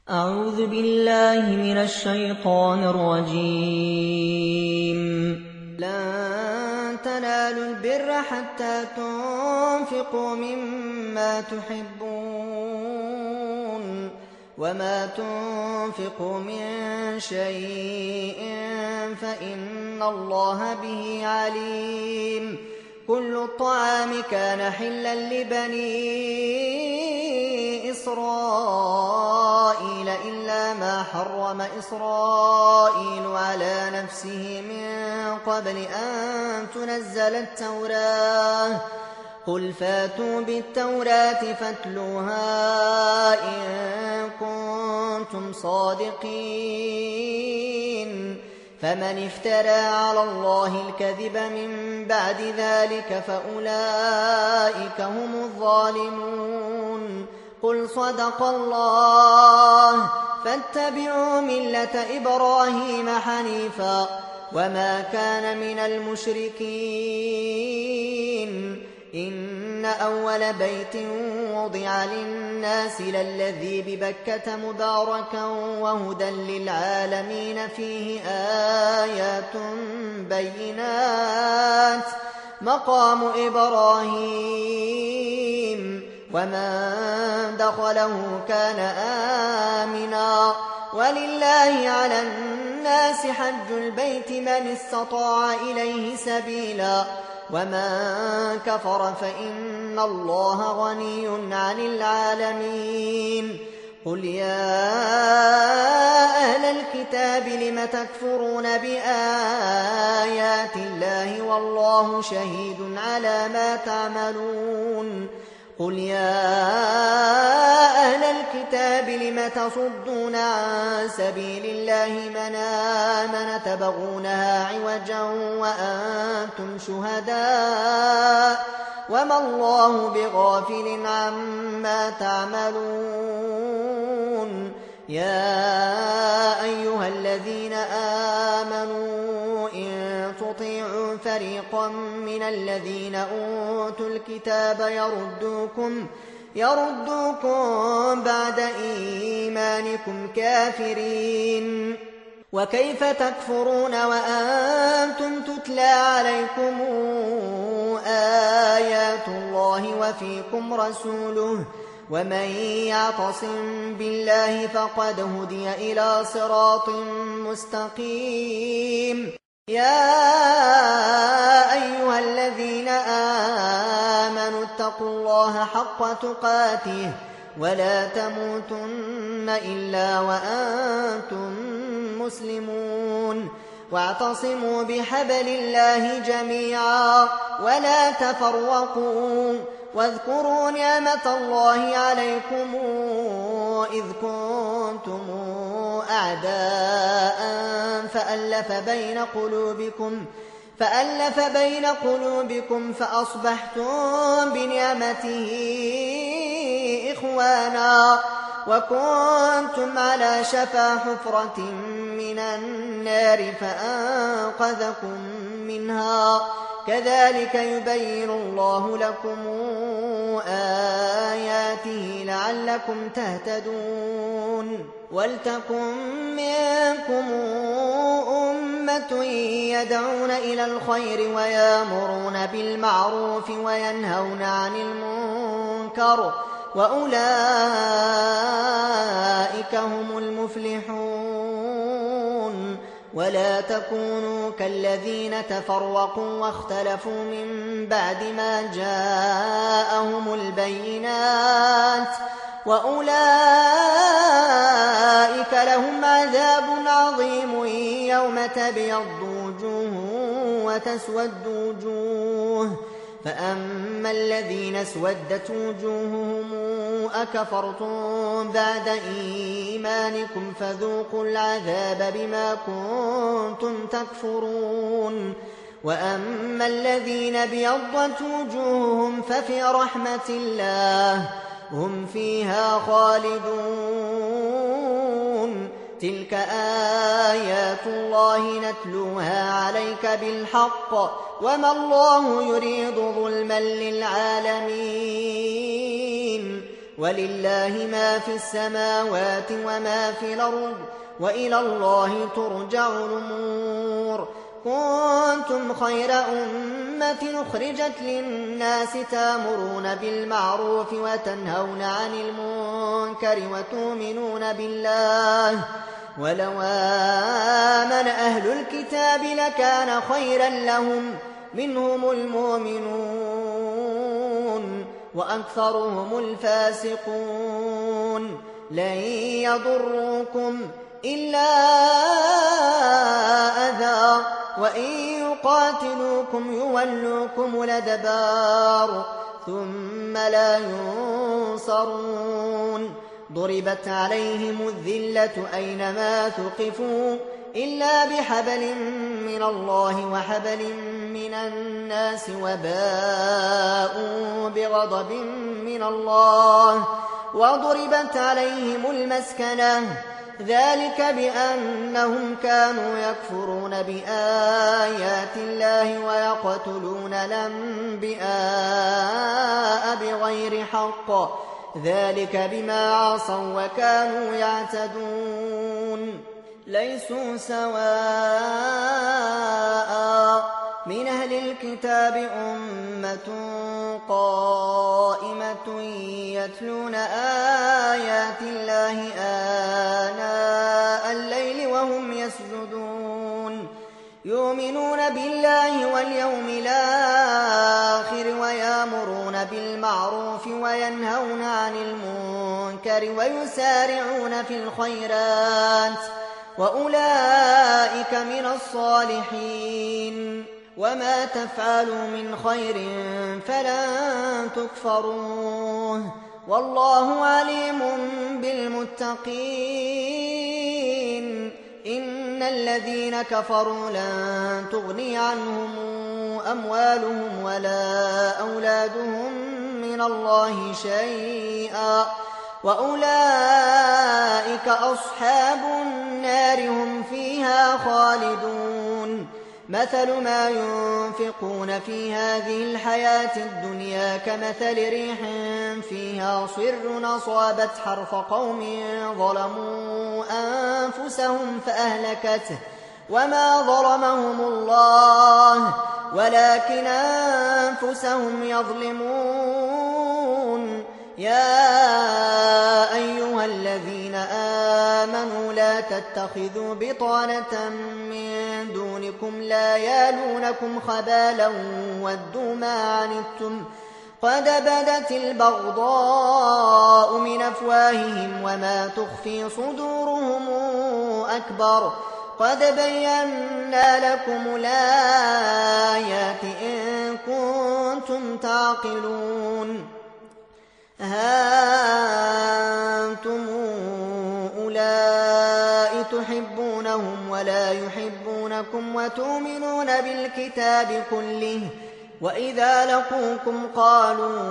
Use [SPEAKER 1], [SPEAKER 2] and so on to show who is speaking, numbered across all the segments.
[SPEAKER 1] أعوذ بالله من الشيطان الرجيم. لن تنالوا البر حتى تنفقوا مما تحبون وما تنفقوا من شيء فإن الله به عليم. كل الطعام كان حلا لبني إسرائيل إلا ما حرم إسرائيل على نفسه من قبل أن تنزل التوراة. قل فاتوا بالتوراة فاتلوها إن كنتم صادقين. فمن افترى على الله الكذب من بعد ذلك فأولئك هم الظالمون. قل صدق الله فاتبعوا ملة إبراهيم حنيفا وما كان من المشركين. إن أول بيت وضع للناس للذي ببكة مباركا وهدى للعالمين فيه آيات بينات مقام إبراهيم ومن دخله كان آمنا. ولله على الناس حج البيت من استطاع إليه سبيلا ومن كفر فإن الله غني عن العالمين. قل يا أهل الكتاب لم تكفرون بآيات الله والله شهيد على ما تعملون. قل يا أهل الكتاب لم تصدون عن سبيل الله من آمن تبغونها عوجا وأنتم شهداء وما الله بغافل عما تعملون. يا أيها الذين آمنوا إن تطيعوا فريقا من الذين أوتوا الكتاب يردوكم بعد إيمانكم كافرين. وكيف تكفرون وأنتم تتلى عليكم آيات الله وفيكم رسوله ومن يعتصم بالله فقد هدي إلى صراط مستقيم. يا أيها الذين آمنوا اتقوا الله حق تقاته ولا تموتن إلا وأنتم مسلمون. واعتصموا بحبل الله جميعا ولا تفرقوا واذكروا نعمة الله عليكم إذ كنتم أعداء فألف بين قلوبكم فأصبحتم بنعمته إخوانا وكنتم على شفا حفرة من النار فأنقذكم منها. كذلك يبين الله لكم آياته لعلكم تهتدون. ولتكن منكم أمة يدعون إلى الخير ويأمرون بالمعروف وينهون عن المنكر وأولئك هم المفلحون. ولا تكونوا كالذين تفرقوا واختلفوا من بعد ما جاءهم البينات وأولئك لهم عذاب عظيم يوم تبيض وجوه وتسود وجوه. فأما الذين اسودت وجوههم أكفرتم بعد إيمانكم فذوقوا العذاب بما كنتم تكفرون. وأما الذين ابيضت وجوههم ففي رحمة الله هم فيها خالدون. تلك آيات الله نتلوها عليك بالحق وما الله يريد ظلما للعالمين. ولله ما في السماوات وما في الأرض وإلى الله ترجع الأمور. كنتم خير أمة أخرجت للناس تأمرون بالمعروف وتنهون عن المنكر وتؤمنون بالله. ولو آمن أهل الكتاب لكان خيرا لهم منهم المؤمنون وأكثرهم الفاسقون. لن يضروكم إلا أذى وإن يقاتلوكم يولوكم الأدبار ثم لا ينصرون. ضربت عليهم الذلة أينما ثقفوا إلا بحبل من الله وحبل من الناس وباءوا بغضب من الله وضربت عليهم المسكنة ذلك بأنهم كانوا يكفرون بآيات الله ويقتلون الأنبياء بغير حق ذلك بما عصوا وكانوا يعتدون. ليسوا سواء من أهل الكتاب أمة قائمة يتلون آيات الله آناء الليل وهم يسجدون يؤمنون بالله واليوم الآخر ويأمرون بالمعروف وينهون عن المنكر ويسارعون في الخيرات وأولئك من الصالحين. وما تفعلوا من خير فلن تكفروه والله عليم بالمتقين. إن الذين كفروا لن تغني عنهم أموالهم ولا أولادهم من الله شيئا وأولئك أصحاب النار هم فيها خالدون. مثل ما ينفقون في هذه الحياة الدنيا كمثل ريح فيها صر أصابت حرث قوم ظلموا أنفسهم فأهلكته وما ظلمهم الله ولكن أنفسهم يظلمون. يا أيها الذين آمنوا لا تتخذوا بطانة من دونكم لا يالونكم خبالا ودوا ما عنتم قد بدت البغضاء من أفواههم وما تخفي صدورهم أكبر قد بينا لكم الآيات إن كنتم تعقلون. ها أنتم أولئك تحبونهم ولا يحبونكم وتؤمنون بالكتاب كله وإذا لقوكم قالوا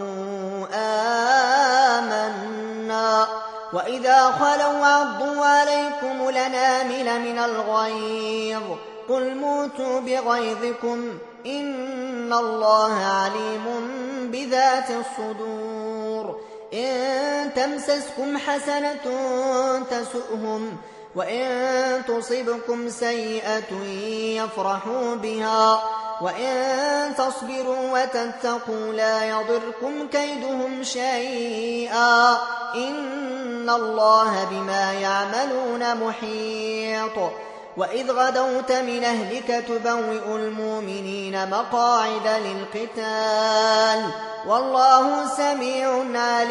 [SPEAKER 1] آمنا وإذا خلوا عضوا عليكم الأنامل من الغيظ قل موتوا بغيظكم إن الله عليم بذات الصدور. إن تمسسكم حسنة تسؤهم وإن تصبكم سيئة يفرحوا بها وإن تصبروا وتتقوا لا يضركم كيدهم شيئا إن الله بما يعملون محيط. وإذ غدوت من أهلك تبوئ المؤمنين مقاعد للقتال والله سميع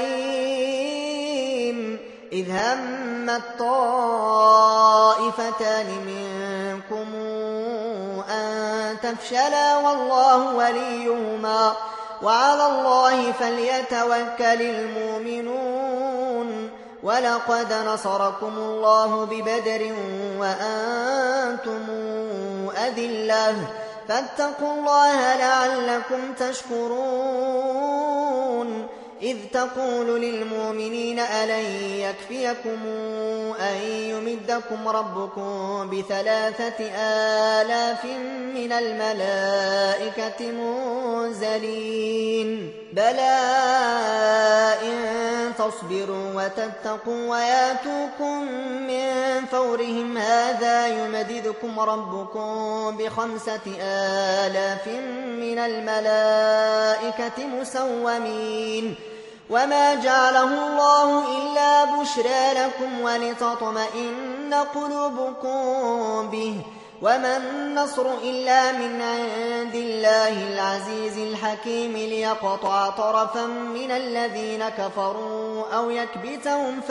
[SPEAKER 1] عليم. إذ همت طائفتان منكم أن تفشلا والله وليهما وعلى الله فليتوكل المؤمنون. ولقد نصركم الله ببدر وأنتم أذلة فاتقوا الله لعلكم تشكرون. إذ تقول للمؤمنين ألن يكفيكم أن يمدكم ربكم ب3,000 من الملائكة منزلين بلى إن تصبروا وتتقوا وياتوكم من فورهم هذا يمددكم ربكم ب5,000 من الملائكة مسومين وما جعله الله إلا بشرى لكم ولتطمئن قلوبكم به وما النصر إلا من عند الله العزيز الحكيم ليقطع طرفا من الذين كفروا أو يكبتهم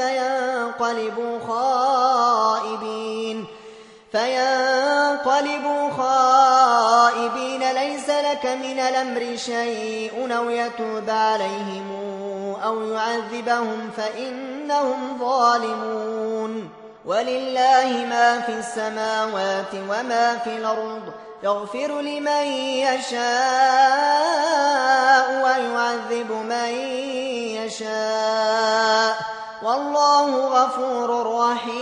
[SPEAKER 1] فينقلبوا خائبين ليس لك من الأمر شيء أو يتوب عليهم أو يعذبهم فإنهم ظالمون ولله ما في السماوات وما في الأرض يغفر لمن يشاء ويعذب من يشاء والله غفور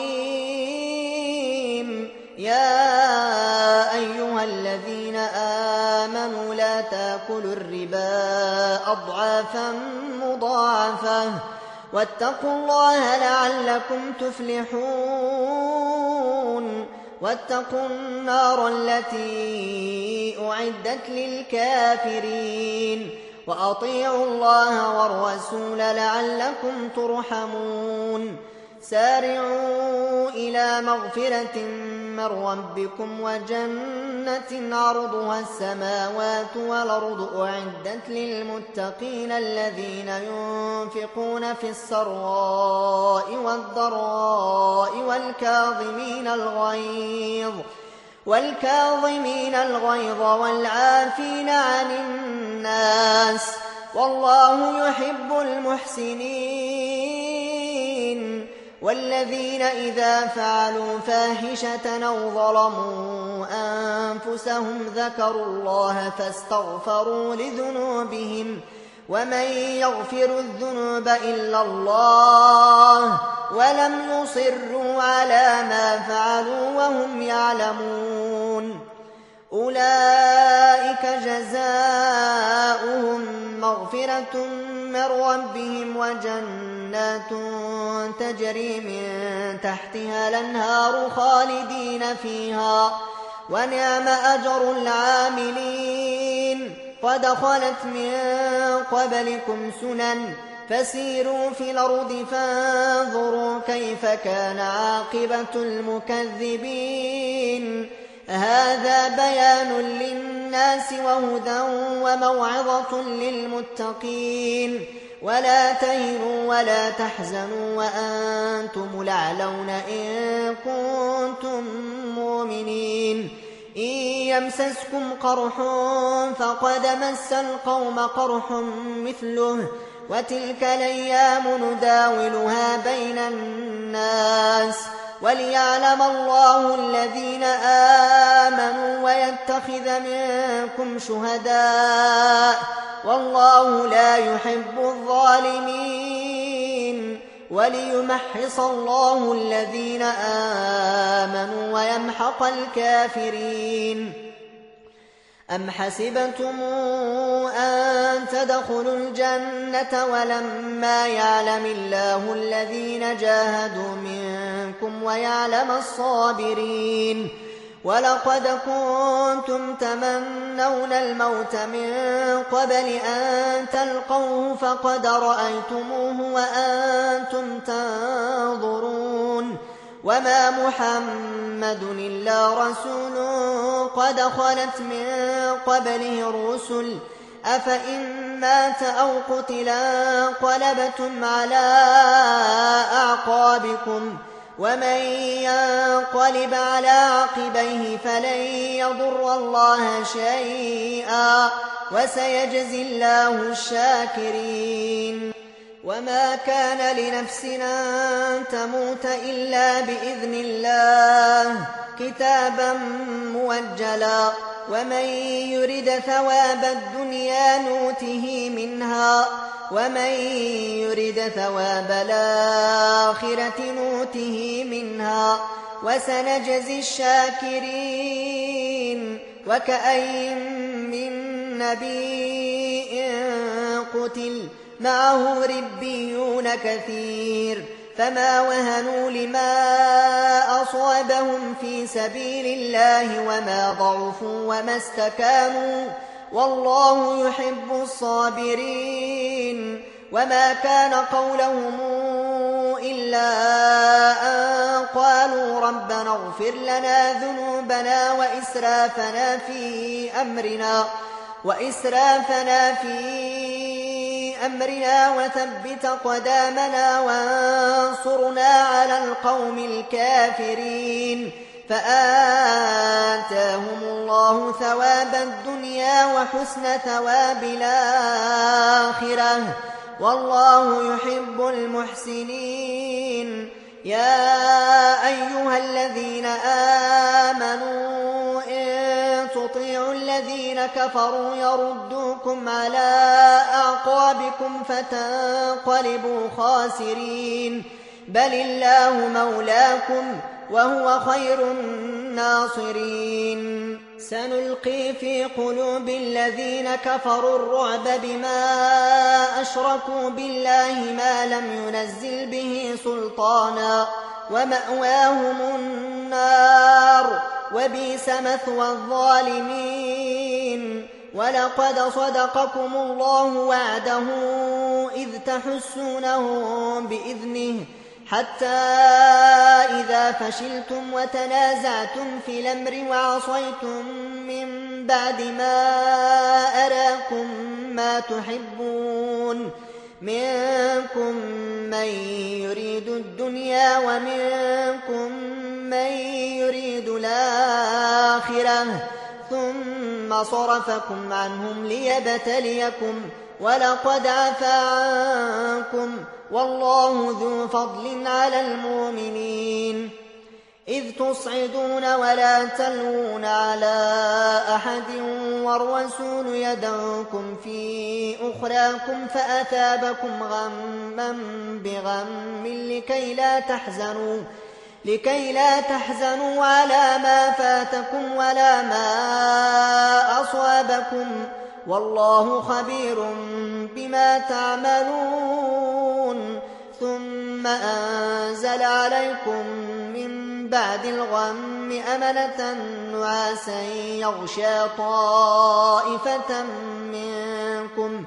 [SPEAKER 1] رحيم يا أيها الذين آمنوا لا تأكلوا الربا أضعافا مضاعفة واتقوا الله لعلكم تفلحون واتقوا النار التي أعدت للكافرين وأطيعوا الله والرسول لعلكم ترحمون سارعوا إلى مغفرة من ربكم وجنة عرضها السماوات والأرض أعدت للمتقين الذين ينفقون في السراء والضراء والكاظمين الغيظ والعافين عن الناس والله يحب المحسنين والذين إذا فعلوا فاحشة أو ظلموا أنفسهم ذكروا الله فاستغفروا لذنوبهم ومن يغفر الذنوب إلا الله ولم يصروا على ما فعلوا وهم يعلمون أولئك جزاؤهم مغفرة من ربهم وجنات تجري من تحتها الأنهار خالدين فيها ونعم أجر العاملين قد خلت من قبلكم سنن فسيروا في الأرض فانظروا كيف كان عاقبة المكذبين هذا بيان للناس وهدى وموعظة للمتقين ولا تهنوا ولا تحزنوا وأنتم الأعلون إن كنتم مؤمنين إن يمسسكم قرح فقد مس القوم قرح مثله وتلك الأيام نداولها بين الناس وليعلم الله الذين آمنوا ويتخذ منكم شهداء والله لا يحب الظالمين وليمحص الله الذين آمنوا ويمحق الكافرين أم حسبتم أن تدخلوا الجنة ولما يعلم الله الذين جاهدوا منكم ويعلم الصابرين ولقد كنتم تمنون الموت من قبل أن تلقوه فقد رأيتموه وأنتم تنظرون وما محمد إلا رسول قد خلت من قبله الرسل أفإن مات أو قتلا انقلبتم على أعقابكم ومن ينقلب على عقبيه فلن يضر الله شيئا وسيجزي الله الشاكرين وما كان لنفس أن تموت إلا بإذن الله كتابا موجلا ومن يرد ثواب الدنيا نوته منها ومن يرد ثواب الآخرة نوته منها وسنجزي الشاكرين وكأين من نبي قتل معه ربيون كثير فما وهنوا لما أصابهم في سبيل الله وما ضعفوا وما استكانوا والله يحب الصابرين. وما كان قولهم إلا أن قالوا ربنا اغفر لنا ذنوبنا وإسرافنا في أمرنا وثبت قدامنا وانصرنا على القوم الكافرين. فآتاهم الله ثواب الدنيا وحسن ثواب الآخرة والله يحب المحسنين. يا أيها الذين آمنوا إن تطيعوا الذين كفروا يردوكم على أعقابكم فتنقلبوا خاسرين بل الله مولاكم وهو خير الناصرين. سنلقي في قلوب الذين كفروا الرعب بما أشركوا بالله ما لم ينزل به سلطانا ومأواهم النار وبئس مثوى الظالمين. ولقد صدقكم الله وعده إذ تحسونهم بإذنه حتى إذا فشلتم وتنازعتم في الأمر وعصيتم من بعد ما أراكم ما تحبون منكم من يريد الدنيا ومنكم من يريد الآخرة ثم صرفكم عنهم ليبتليكم ولقد عفا عنكم والله ذو فضل على المؤمنين. إذ تصعدون ولا تلوون على أحد والرسول يدعوكم في أخراكم فأثابكم غما بغم لكي لا تحزنوا على ما فاتكم ولا ما أصابكم والله خبير بما تعملون. ثم أنزل عليكم من بعد الغم أمنة نعاسا يغشى طائفة منكم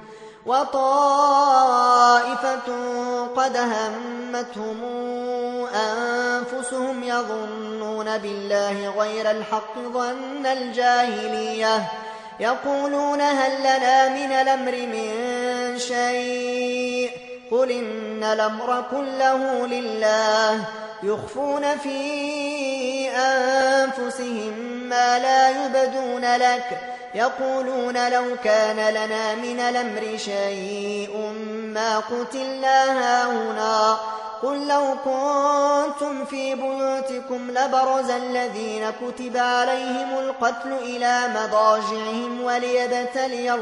[SPEAKER 1] وطائفة قد همتهم أنفسهم يظنون بالله غير الحق ظن الجاهلية يقولون هل لنا من الأمر من شيء قل إن الأمر كله لله يخفون في أنفسهم ما لا يبدون لك يقولون لو كان لنا من الأمر شيء ما قتلنا هاهنا قل لو كنتم في بيوتكم لبرز الذين كتب عليهم القتل إلى مضاجعهم وليبتلي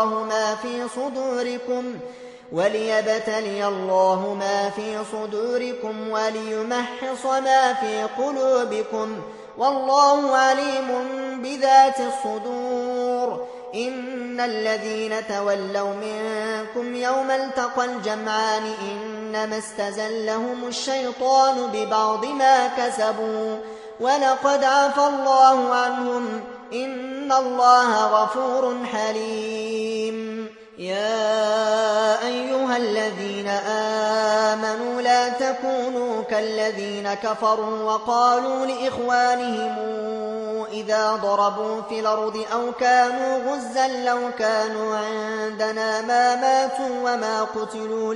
[SPEAKER 1] الله ما في صدوركم وليمحص ما في قلوبكم والله عليم بذات الصدور. إن الذين تولوا منكم يوم التقى الجمعان إنما استزلهم الشيطان ببعض ما كسبوا ولقد عفى الله عنهم إن الله غفور حليم. يا أيها الذين آمنوا لا تكونوا كالذين كفروا وقالوا لإخوانهم إذا ضربوا في الأرض أو كانوا غزا لو كانوا عندنا ما ماتوا وما قتلوا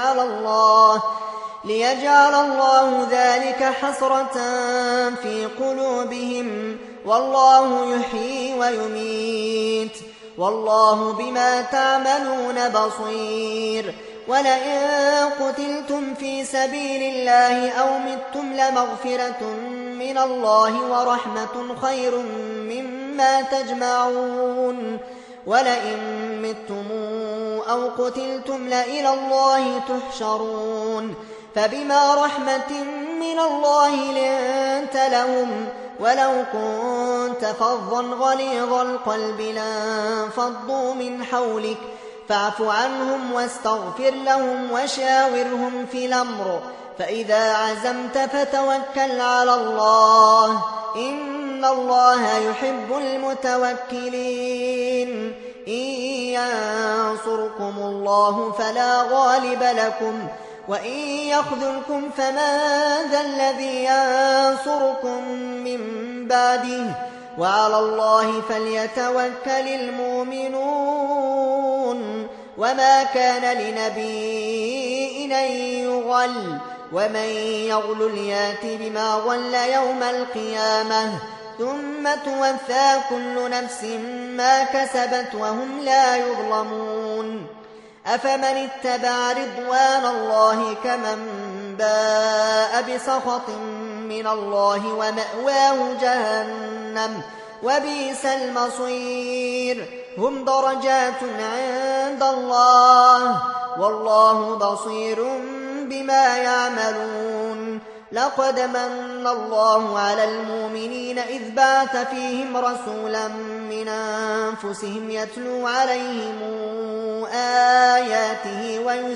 [SPEAKER 1] ليجعل الله ذلك حسرة في قلوبهم والله يحيي ويميت والله بما تعملون بصير. ولئن قتلتم في سبيل الله أو متم لمغفرة من الله ورحمة خير مما تجمعون. ولئن متم أو قتلتم لإلى الله تحشرون. فبما رحمة من الله لنت لهم ولو كنت فظا غليظ القلب لانفضوا من حولك فاعف عنهم واستغفر لهم وشاورهم في الأمر، فإذا عزمت فتوكل على الله، إن الله يحب المتوكلين. إن ينصركم الله فلا غالب لكم، وإن يخذلكم فمن ذا الذي ينصركم من بعده، وعلى الله فليتوكل المؤمنون. وما كان لنبي أن يغل، ومن يغلل يات بما غل يوم القيامة، ثم توفى كل نفس ما كسبت وهم لا يظلمون. أفمن اتبع رضوان الله كمن باء بسخط من الله ومأواه جهنم وبئس المصير. هم درجات عند الله والله بصير بما يعملون. لقد من الله على المؤمنين إذ بعث فيهم رسولا من أنفسهم يتلو عليهم آياته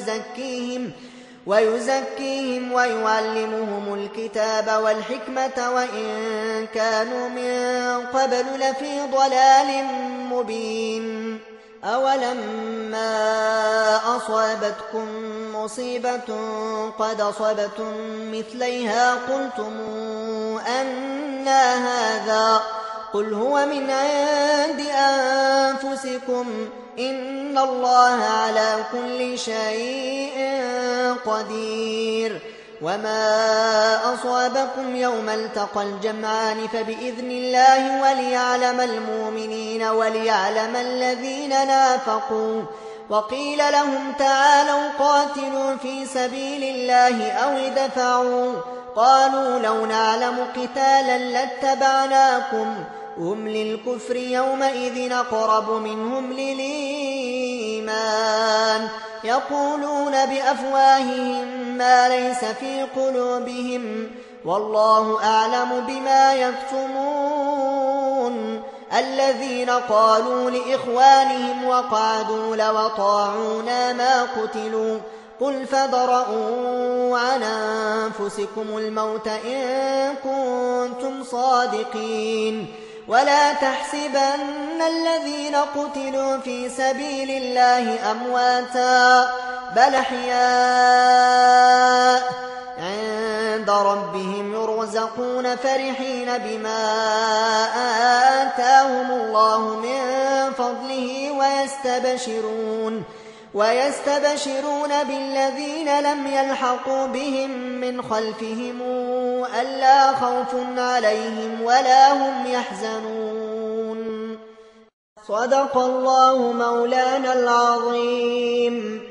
[SPEAKER 1] ويزكيهم ويعلمهم الكتاب والحكمة وإن كانوا من قبل لفي ضلال مبين. أولما أصابتكم مصيبة قد أصبتم مثليها قلتم أنى هذا، قل هو من عند أنفسكم إن الله على كل شيء قدير. وما أصابكم يوم التقى الجمعان فبإذن الله وليعلم المؤمنين وليعلم الذين نافقوا. وقيل لهم تعالوا قاتلوا في سبيل الله أو ادفعوا، قالوا لو نعلم قتالا لاتبعناكم، هم للكفر يومئذ أقرب منهم للإيمان، يقولون بأفواههم ما ليس في قلوبهم والله أعلم بما يكتمون. الذين قالوا لإخوانهم وقعدوا لو طاعونا ما قتلوا، قل فادرءوا عن أنفسكم الموت إن كنتم صادقين. ولا تحسبن الذين قتلوا في سبيل الله أمواتا بل أحياء عند ربهم يرزقون فرحين بما آتاهم الله من فضله ويستبشرون بالذين لم يلحقوا بهم من خلفهم ألا خوف عليهم ولا هم يحزنون. صدق الله مولانا العظيم.